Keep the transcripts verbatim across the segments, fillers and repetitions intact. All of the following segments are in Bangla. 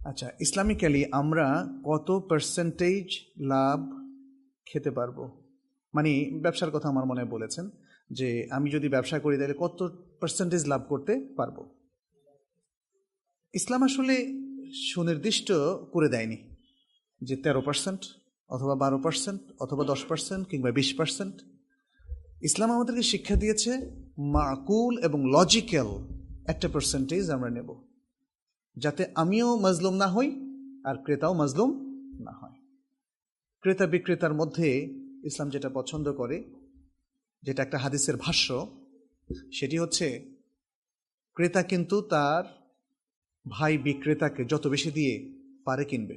আচ্ছা, ইসলামিক্যালি আমরা কত পার্সেন্টেজ লাভ খেতে পারবো? মানে ব্যবসার কথা আমার মনে বলেছেন যে আমি যদি ব্যবসা করি তাহলে কত পার্সেন্টেজ লাভ করতে পারবো। ইসলাম আসলে সুনির্দিষ্ট করে দেয়নি যে তেরো পার্সেন্ট অথবা বারো পার্সেন্ট অথবা দশ পার্সেন্ট কিংবা বিশ পার্সেন্ট। ইসলাম আমাদেরকে শিক্ষা দিয়েছে মাকুল এবং লজিক্যাল একটা পার্সেন্টেজ আমরা নেব, যাতে আমিও মাজলুম না হই আর ক্রেতাও মাজলুম না হয়। ক্রেতা বিক্রেতার মধ্যে ইসলাম যেটা পছন্দ করে, যেটা একটা হাদিসের ভাষ্য, সেটি হচ্ছে ক্রেতা কিন্তু তার ভাই বিক্রেতাকে যত বেশি দিয়ে পারে কিনবে,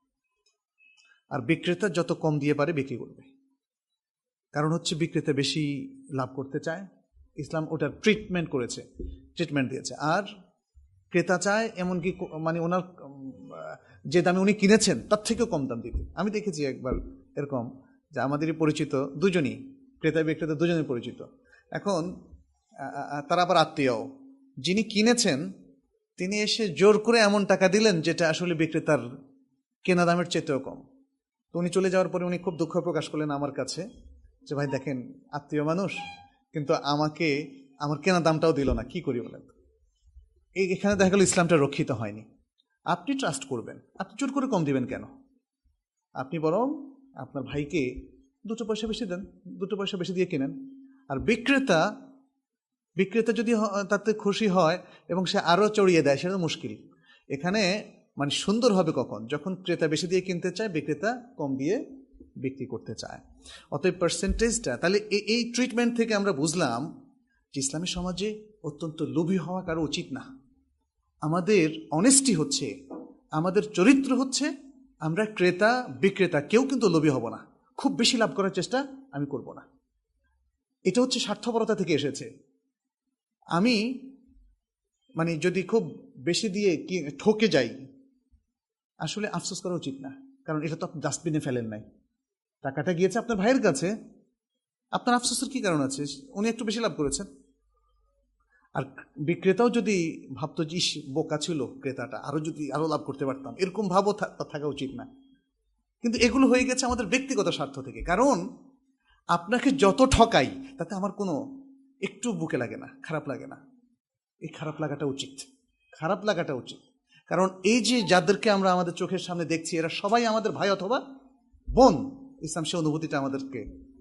আর বিক্রেতা যত কম দিয়ে পারে বিক্রি করবে। কারণ হচ্ছে বিক্রেতা বেশি লাভ করতে চায়, ইসলাম ওটার ট্রিটমেন্ট করেছে, ট্রিটমেন্ট দিয়েছে। আর ক্রেতা চায় এমনকি মানে ওনার যে দামে উনি কিনেছেন তার থেকেও কম দাম দিতে। আমি দেখেছি একবার এরকম যে আমাদেরই পরিচিত দুজনই, ক্রেতা বিক্রেতা দুজনই পরিচিত। এখন তারা আবার আত্মীয়, যিনি কিনেছেন তিনি এসে জোর করে এমন টাকা দিলেন যেটা আসলে বিক্রেতার কেনা দামের চেয়েও কম। তো উনি চলে যাওয়ার পরে উনি খুব দুঃখ প্রকাশ করলেন আমার কাছে যে ভাই দেখেন আত্মীয় মানুষ, কিন্তু আমাকে আমার কেনা দামটাও দিল না, কি করি বলেন। এই এখানে দেখা গেল ইসলামটা রক্ষিত হয়নি। আপনি ট্রাস্ট করবেন, আপনি জোর করে কম দিবেন কেন? আপনি বরং আপনার ভাইকে দুটো পয়সা বেশি দেন, দুটো পয়সা বেশি দিয়ে কেনেন। আর বিক্রেতা বিক্রেতা যদি তাতে খুশি হয় এবং সে আরও চড়িয়ে দেয়, সেটা মুশকিল। এখানে মানে সুন্দর হবে কখন? যখন ক্রেতা বেশি দিয়ে কিনতে চায়, বিক্রেতা কম দিয়ে বিক্রি করতে চায়। অতএব পার্সেন্টেজটা তাহলে এই ট্রিটমেন্ট থেকে আমরা বুঝলাম যে ইসলামী সমাজে অত্যন্ত লোভী হওয়া কারো উচিত না। আমাদের অনেস্টি হচ্ছে, আমাদের চরিত্র হচ্ছে, আমরা ক্রেতা বিক্রেতা কেউ কিন্তু লোভী হব না, খুব বেশি লাভ করার চেষ্টা আমি করব না। এটা হচ্ছে স্বার্থপরতা থেকে এসেছে। আমি মানে যদি খুব বেশি দিয়ে কি ঠকে যাই, আসলে আফসোস করা উচিত না, কারণ এটা তো আপনি ডাস্টবিনে ফেলেন নাই, টাকাটা গিয়েছে আপনার ভাইয়ের কাছে, আপনার আফসোসের কি কারণ আছে? উনি একটু বেশি লাভ করেছেন। আর বিক্রেতাও যদি ভাবতো যে বোকা ছিল ক্রেতাটা, আরো যদি আরো লাভ করতে পারতাম, এরকম ভাবও থাকা উচিত না। কিন্তু এগুলো হয়ে গেছে আমাদের ব্যক্তিগত স্বার্থ থেকে। কারণ আপনাকে যত ঠকাই তাতে আমার কোনো একটু বুকে লাগে না, খারাপ লাগে না। এই খারাপ লাগাটা উচিত, খারাপ লাগাটা উচিত। কারণ এই যে যাদেরকে আমরা আমাদের চোখের সামনে দেখছি, এরা সবাই আমাদের ভাই অথবা বোন। ইসলাম সে অনুভূতিটা আমাদেরকে